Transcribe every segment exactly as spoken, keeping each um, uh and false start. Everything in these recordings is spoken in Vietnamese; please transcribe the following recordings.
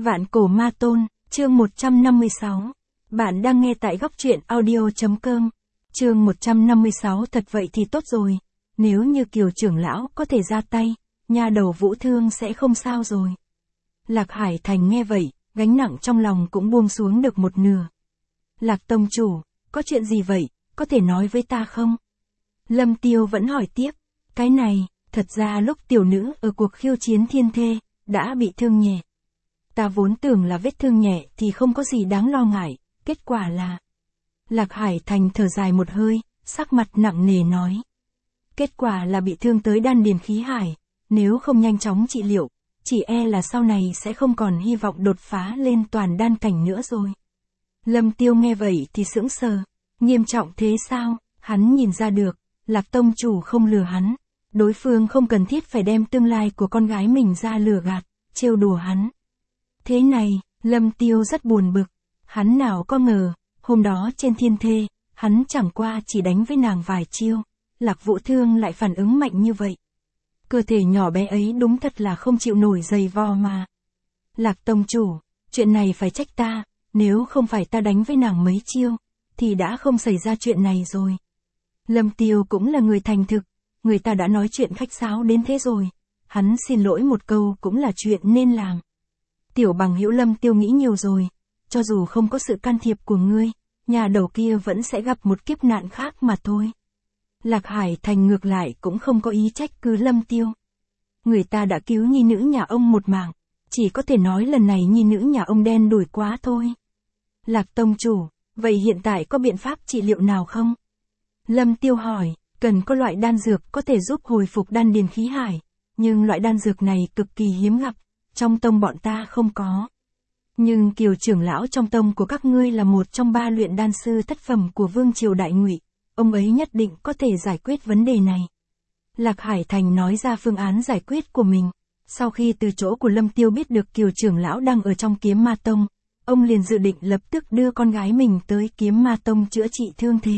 Vạn cổ ma tôn, chương một trăm năm mươi sáu. Bạn đang nghe tại góc truyện audio.com. Chương một trăm năm mươi sáu. Thật vậy thì tốt rồi. Nếu như Kiều trưởng lão có thể ra tay, nha đầu Vũ Thương sẽ không sao rồi. Lạc Hải Thành nghe vậy, gánh nặng trong lòng cũng buông xuống được một nửa. Lạc tông chủ, có chuyện gì vậy, có thể nói với ta không? Lâm Tiêu vẫn hỏi tiếp. Cái này, thật ra lúc tiểu nữ ở cuộc khiêu chiến thiên thê, đã bị thương nhẹ. Ta vốn tưởng là vết thương nhẹ thì không có gì đáng lo ngại, kết quả là... Lạc Hải Thành thở dài một hơi, sắc mặt nặng nề nói. Kết quả là bị thương tới đan điền khí hải, nếu không nhanh chóng trị liệu, chỉ e là sau này sẽ không còn hy vọng đột phá lên toàn đan cảnh nữa rồi. Lâm Tiêu nghe vậy thì sững sờ, nghiêm trọng thế sao, hắn nhìn ra được, Lạc tông chủ không lừa hắn, đối phương không cần thiết phải đem tương lai của con gái mình ra lừa gạt, trêu đùa hắn. Thế này, Lâm Tiêu rất buồn bực, hắn nào có ngờ, hôm đó trên thiên thê, hắn chẳng qua chỉ đánh với nàng vài chiêu, Lạc Vũ Thương lại phản ứng mạnh như vậy. Cơ thể nhỏ bé ấy đúng thật là không chịu nổi giày vò mà. Lạc tông chủ, chuyện này phải trách ta, nếu không phải ta đánh với nàng mấy chiêu, thì đã không xảy ra chuyện này rồi. Lâm Tiêu cũng là người thành thực, người ta đã nói chuyện khách sáo đến thế rồi, hắn xin lỗi một câu cũng là chuyện nên làm. Tiểu bằng hữu Lâm Tiêu nghĩ nhiều rồi, cho dù không có sự can thiệp của ngươi, nhà đầu kia vẫn sẽ gặp một kiếp nạn khác mà thôi. Lạc Hải Thành ngược lại cũng không có ý trách cứ Lâm Tiêu. Người ta đã cứu nhi nữ nhà ông một mạng, chỉ có thể nói lần này nhi nữ nhà ông đen đủi quá thôi. Lạc tông chủ, vậy hiện tại có biện pháp trị liệu nào không? Lâm Tiêu hỏi, cần có loại đan dược có thể giúp hồi phục đan điền khí hải, nhưng loại đan dược này cực kỳ hiếm gặp, trong tông bọn ta không có. Nhưng Kiều trưởng lão trong tông của các ngươi là một trong ba luyện đan sư thất phẩm của Vương Triều Đại Ngụy, ông ấy nhất định có thể giải quyết vấn đề này. Lạc Hải Thành nói ra phương án giải quyết của mình. Sau khi từ chỗ của Lâm Tiêu biết được Kiều trưởng lão đang ở trong Kiếm Ma Tông, ông liền dự định lập tức đưa con gái mình tới Kiếm Ma Tông chữa trị thương thế.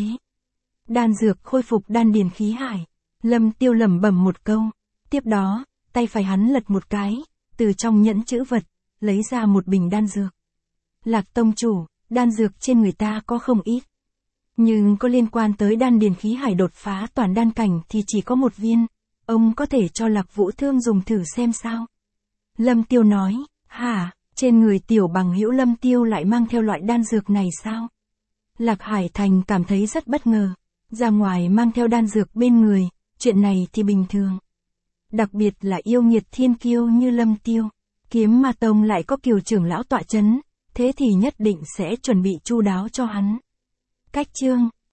Đan dược khôi phục đan điền khí hải. Lâm Tiêu lẩm bẩm một câu. Tiếp đó, tay phải hắn lật một cái, từ trong nhẫn chữ vật, lấy ra một bình đan dược. Lạc tông chủ, đan dược trên người ta có không ít. Nhưng có liên quan tới đan điền khí hải đột phá toàn đan cảnh thì chỉ có một viên. Ông có thể cho Lạc Vũ Thương dùng thử xem sao? Lâm Tiêu nói, hả, trên người tiểu bằng hữu Lâm Tiêu lại mang theo loại đan dược này sao? Lạc Hải Thành cảm thấy rất bất ngờ. Ra ngoài mang theo đan dược bên người, chuyện này thì bình thường. Đặc biệt là yêu nghiệt thiên kiêu như Lâm Tiêu. Kiếm Ma Tông lại có Kiều trưởng lão tọa chấn, thế thì nhất định sẽ chuẩn bị chu đáo cho hắn. Cách chương,